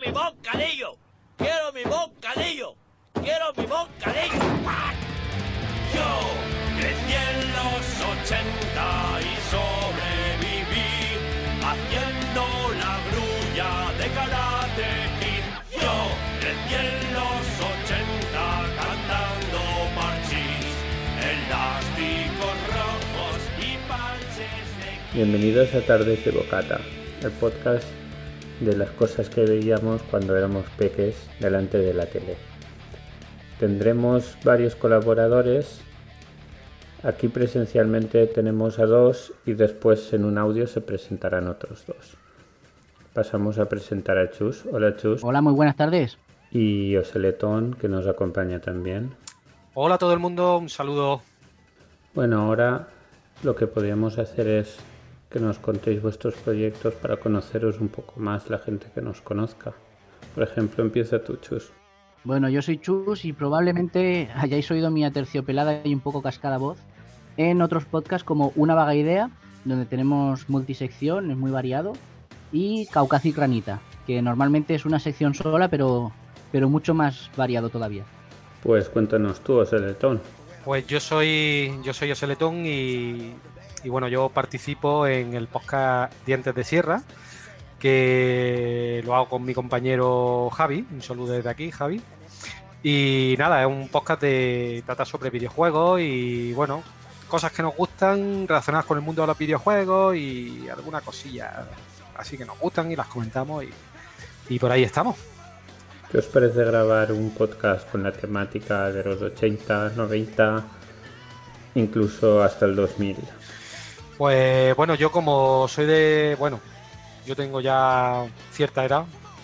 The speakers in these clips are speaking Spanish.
mi bocadillo! ¡Quiero mi bocadillo! ¡Quiero mi bocadillo! ¡Ah! Yo crecí en los 80 y sobreviví haciendo la grulla de Karate Kid. Yo crecí en los 80 cantando parchís, elásticos rojos y parches de... Bienvenidos a Tardes de Bocata, el podcast de las cosas que veíamos cuando éramos peques delante de la tele. Tendremos varios colaboradores. Aquí presencialmente tenemos a dos y después en un audio se presentarán otros dos. Pasamos a presentar a Chus. Hola Chus. Hola, muy buenas tardes. Y Oseletón, que nos acompaña también. Hola a todo el mundo, un saludo. Bueno, ahora lo que podríamos hacer es que nos contéis vuestros proyectos para conoceros un poco más, la gente que nos conozca. Por ejemplo, empieza tú, Chus. Bueno, yo soy Chus y probablemente hayáis oído mi aterciopelada y un poco cascada voz en otros podcasts como Una vaga idea, donde tenemos multisección, es muy variado, y Caucasic Ranita, que normalmente es una sección sola, pero mucho más variado todavía. Pues cuéntanos tú, Oseletón. Pues yo soy Oseletón y bueno, yo participo en el podcast Dientes de Sierra, que lo hago con mi compañero Javi, un saludo desde aquí, Javi. Y nada, es un podcast que trata sobre videojuegos y bueno, cosas que nos gustan relacionadas con el mundo de los videojuegos y alguna cosilla así que nos gustan y las comentamos y por ahí estamos. ¿Qué os parece grabar un podcast con la temática de los 80, 90, incluso hasta el 2000? Pues bueno, yo como soy yo tengo ya cierta edad,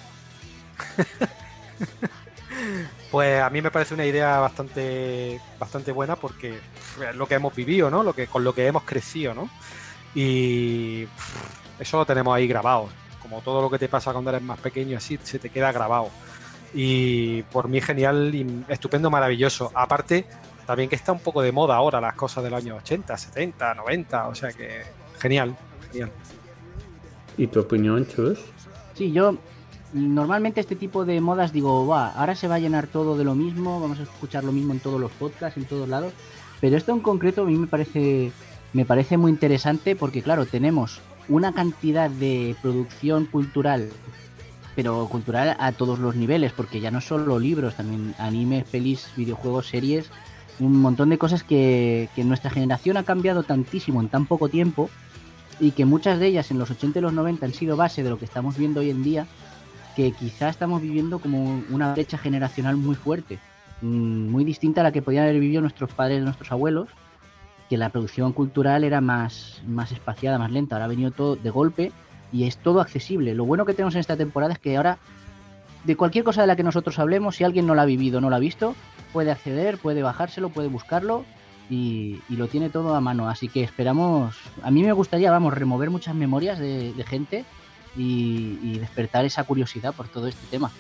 pues a mí me parece una idea bastante buena porque es lo que hemos vivido, ¿no? Con lo que hemos crecido, ¿no? Y eso lo tenemos ahí grabado. Como todo lo que te pasa cuando eres más pequeño, así se te queda grabado. Y por mí genial, y estupendo, maravilloso. Aparte, también que está un poco de moda ahora las cosas de los años 80, 70, 90, o sea que genial. ¿Y tu opinión, Chus? Sí, yo normalmente este tipo de modas digo, ahora se va a llenar todo de lo mismo, vamos a escuchar lo mismo en todos los podcasts, en todos lados, pero esto en concreto a mí me parece muy interesante porque claro, tenemos una cantidad de producción cultural, pero cultural a todos los niveles, porque ya no solo libros, también animes, pelis, videojuegos, series, un montón de cosas que nuestra generación ha cambiado tantísimo en tan poco tiempo y que muchas de ellas en los 80 y los 90 han sido base de lo que estamos viendo hoy en día, que quizá estamos viviendo como una brecha generacional muy fuerte, muy distinta a la que podían haber vivido nuestros padres, nuestros abuelos, que la producción cultural era más espaciada, más lenta. Ahora ha venido todo de golpe y es todo accesible. Lo bueno que tenemos en esta temporada es que ahora, de cualquier cosa de la que nosotros hablemos, si alguien no la ha vivido, no la ha visto, puede acceder, puede bajárselo, puede buscarlo y lo tiene todo a mano. Así que esperamos, a mí me gustaría, remover muchas memorias de gente y despertar esa curiosidad por todo este tema.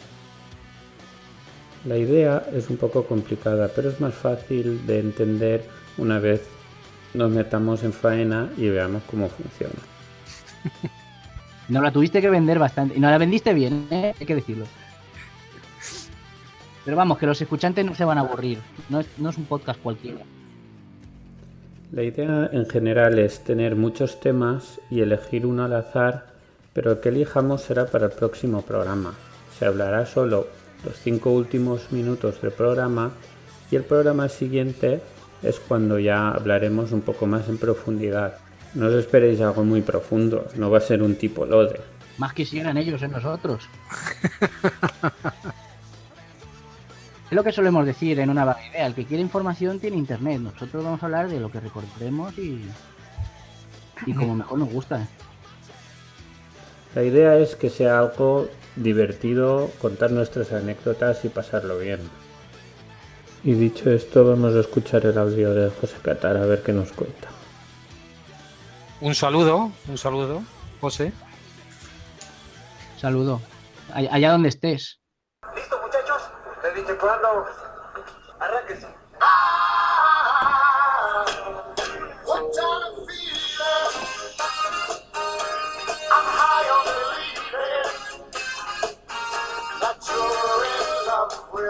La idea es un poco complicada, pero es más fácil de entender una vez nos metamos en faena y veamos cómo funciona. No la tuviste que vender bastante. Y no la vendiste bien, hay que decirlo. Pero vamos, que los escuchantes no se van a aburrir. No es un podcast cualquiera. La idea en general es tener muchos temas y elegir uno al azar, pero el que elijamos será para el próximo programa. Se hablará solo los 5 últimos minutos del programa y el programa siguiente es cuando ya hablaremos un poco más en profundidad. No os esperéis algo muy profundo, no va a ser un tipo Lode. Más quisieran ellos en nosotros. Es lo que solemos decir en Una vaga idea, el que quiere información tiene internet. Nosotros vamos a hablar de lo que recordemos y como mejor nos gusta. La idea es que sea algo divertido, contar nuestras anécdotas y pasarlo bien. Y dicho esto, vamos a escuchar el audio de José Catar a ver qué nos cuenta. Un saludo, José. Saludo. Allá donde estés. ¿Listo, muchachos? ¿Ready to cuando? Arránquense.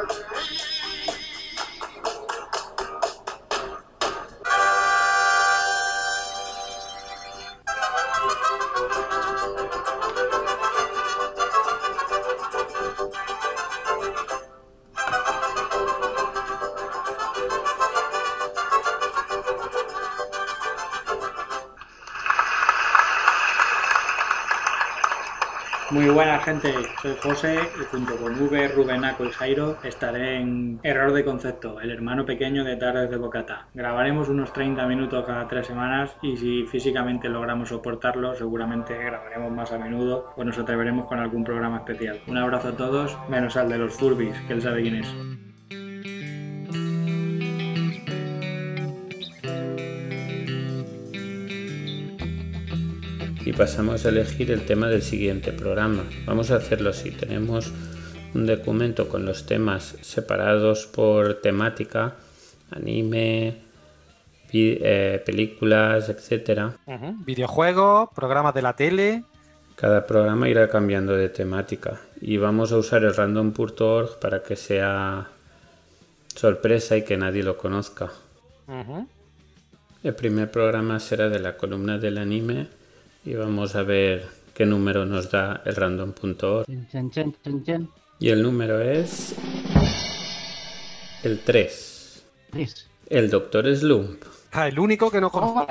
Muy buena gente, soy José y junto con V, Rubenaco y Jairo estaré en Error de Concepto, el hermano pequeño de Tardes de Bocata. Grabaremos unos 30 minutos cada 3 semanas y si físicamente logramos soportarlo, seguramente grabaremos más a menudo o nos atreveremos con algún programa especial. Un abrazo a todos, menos al de los Furbis, que él sabe quién es. Y pasamos a elegir el tema del siguiente programa. Vamos a hacerlo así. Tenemos un documento con los temas separados por temática, anime, películas, etc. Videojuegos, programas de la tele. Cada programa irá cambiando de temática y vamos a usar el random.org para que sea sorpresa y que nadie lo conozca. El primer programa será de la columna del anime y vamos a ver qué número nos da el random.org. Y el número es el 3. El Dr. Slump. El único que no conozco.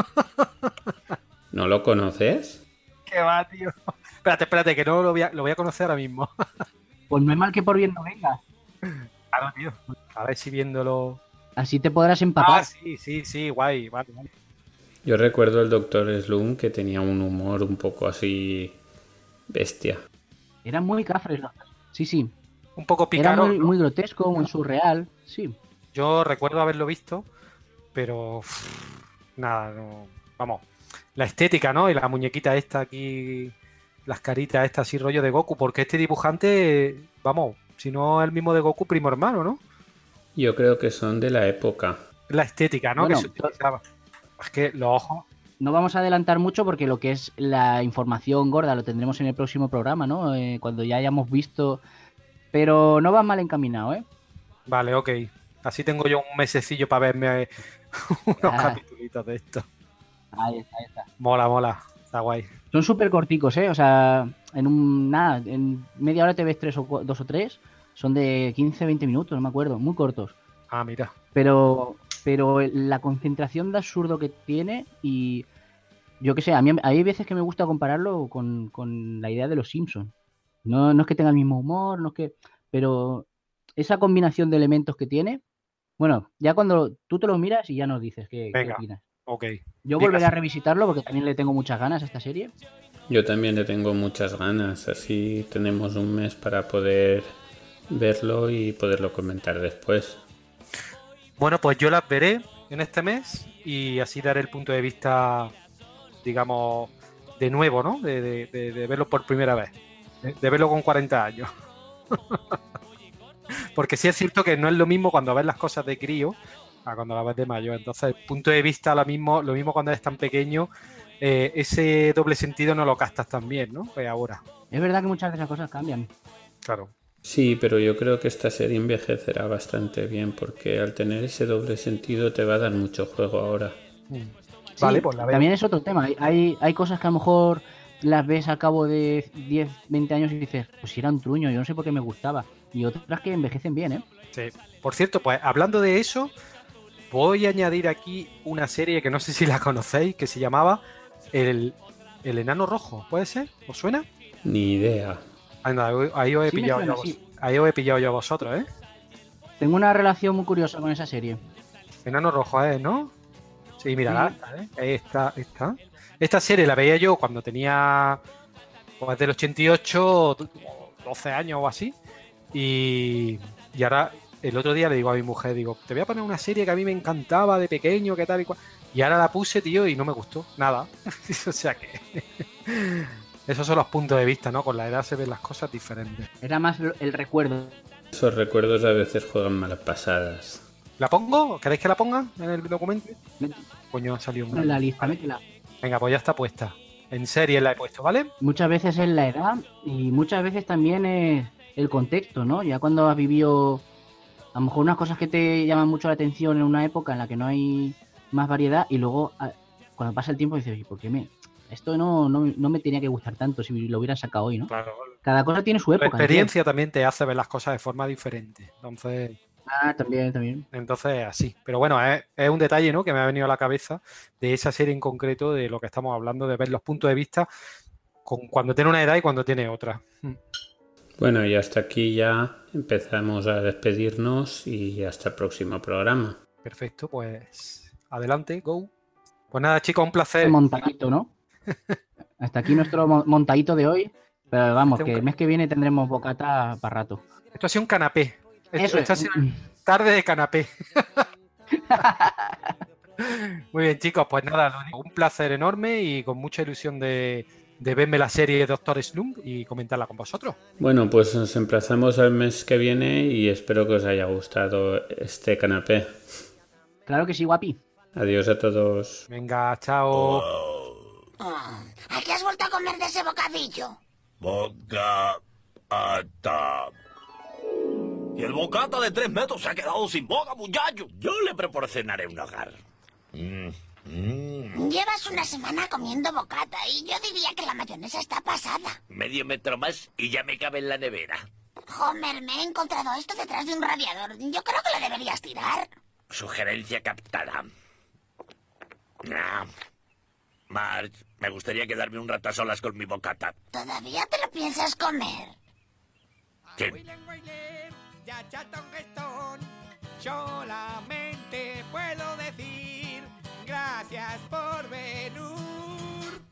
¿No lo conoces? ¿Qué va, tío? Espérate, que no lo voy a conocer ahora mismo. Pues no es mal que por bien no venga. Claro, tío. A ver si viéndolo... Así te podrás empapar. Sí, guay, vale. Yo recuerdo el Dr. Slump que tenía un humor un poco así bestia. Era muy cafres. Sí. Un poco picaro. Era muy grotesco, muy surreal, sí. Yo recuerdo haberlo visto, pero nada, no. Vamos, la estética, ¿no? Y la muñequita esta aquí, las caritas estas así rollo de Goku, porque este dibujante, vamos, si no es el mismo de Goku, primo hermano, ¿no? Yo creo que son de la época. La estética, ¿no? Bueno, que se utilizaba. Es que los ojos... No vamos a adelantar mucho porque lo que es la información gorda lo tendremos en el próximo programa, ¿no? Cuando ya hayamos visto... Pero no va mal encaminado, ¿eh? Vale, ok. Así tengo yo un mesecillo para verme unos capítulos de esto. Ahí está. Mola. Está guay. Son súper corticos, ¿eh? O sea, en media hora te ves 2 o 3. Son de 15-20 minutos, no me acuerdo. Muy cortos. Ah, mira. Pero la concentración de absurdo que tiene y... Yo qué sé, a mí hay veces que me gusta compararlo con la idea de los Simpsons. No es que tenga el mismo humor, no es que... Pero esa combinación de elementos que tiene... Bueno, ya cuando tú te lo miras y ya nos dices qué opinas. Ok. Yo volveré a revisitarlo porque también le tengo muchas ganas a esta serie. Yo también le tengo muchas ganas. Así tenemos un mes para poder verlo y poderlo comentar después. Bueno, pues yo las veré en este mes y así daré el punto de vista, digamos, de nuevo, ¿no? De verlo por primera vez. De verlo con 40 años. Porque sí es cierto que no es lo mismo cuando ves las cosas de crío a cuando las ves de mayor. Entonces, el punto de vista lo mismo cuando eres tan pequeño, ese doble sentido no lo captas tan bien, ¿no? Pues ahora. Es verdad que muchas de esas cosas cambian. Claro. Sí, pero yo creo que esta serie envejecerá bastante bien porque al tener ese doble sentido te va a dar mucho juego ahora. Sí, Vale, pues la veo. También es otro tema. Hay cosas que a lo mejor las ves al cabo de 10, 20 años y dices, pues si era un truño, yo no sé por qué me gustaba. Y otras que envejecen bien, ¿eh? Sí. Por cierto, pues hablando de eso, voy a añadir aquí una serie que no sé si la conocéis, que se llamaba El Enano Rojo, ¿puede ser? ¿Os suena? Ni idea. Anda, ahí os he Sí me pillado suena, yo. sí. Ahí os he pillado yo a vosotros, ¿eh? Tengo una relación muy curiosa con esa serie. Enano Rojo, ¿no? Sí, mira, Sí. Esta serie la veía yo cuando tenía, pues del 88, 12 años o así. Y ahora, el otro día le digo a mi mujer, digo, te voy a poner una serie que a mí me encantaba de pequeño, que tal y cual. Y ahora la puse, tío, y no me gustó, nada. O sea que... Esos son los puntos de vista, ¿no? Con la edad se ven las cosas diferentes. Era más el recuerdo. Esos recuerdos a veces juegan malas pasadas. ¿La pongo? ¿Queréis que la ponga en el documento? Coño, ha salido En la lista, métela. Venga, pues ya está puesta. En serie la he puesto, ¿vale? Muchas veces es la edad y muchas veces también es el contexto, ¿no? Ya cuando has vivido a lo mejor unas cosas que te llaman mucho la atención en una época en la que no hay más variedad y luego cuando pasa el tiempo dices, ¿y por qué esto no me tenía que gustar tanto si lo hubieran sacado hoy, ¿no? Claro. Cada cosa tiene su La época. experiencia también te hace ver las cosas de forma diferente. Entonces, también. Entonces, así. Pero bueno, es un detalle, ¿no?, que me ha venido a la cabeza de esa serie en concreto, de lo que estamos hablando, de ver los puntos de vista cuando tiene una edad y cuando tiene otra. Bueno, y hasta aquí ya empezamos a despedirnos y hasta el próximo programa. Perfecto, pues adelante, go. Pues nada, chicos, un placer. Montadito, ¿no? Hasta aquí nuestro montadito de hoy. Pero vamos, que el mes que viene tendremos bocata para rato. Esto ha sido un canapé. Esto ha sido tarde de canapé. Muy bien, chicos, pues nada, un placer enorme y con mucha ilusión de verme la serie Doctor Slump y comentarla con vosotros. Bueno, pues nos emplazamos al mes que viene y espero que os haya gustado este canapé. Claro que sí, guapi. Adiós a todos. Venga, chao. ¿A qué has vuelto a comer de ese bocadillo? Bocata. Y el bocata de 3 metros se ha quedado sin boca, muchacho. Yo le proporcionaré un hogar. Llevas una semana comiendo bocata y yo diría que la mayonesa está pasada. Medio metro más y ya me cabe en la nevera. Homer, me he encontrado esto detrás de un radiador. Yo creo que lo deberías tirar. Sugerencia captada. Marge, me gustaría quedarme un rato a solas con mi bocata. ¿Todavía te lo piensas comer? ¿Qué? Ya Charlton Heston, solamente puedo decir gracias por venir.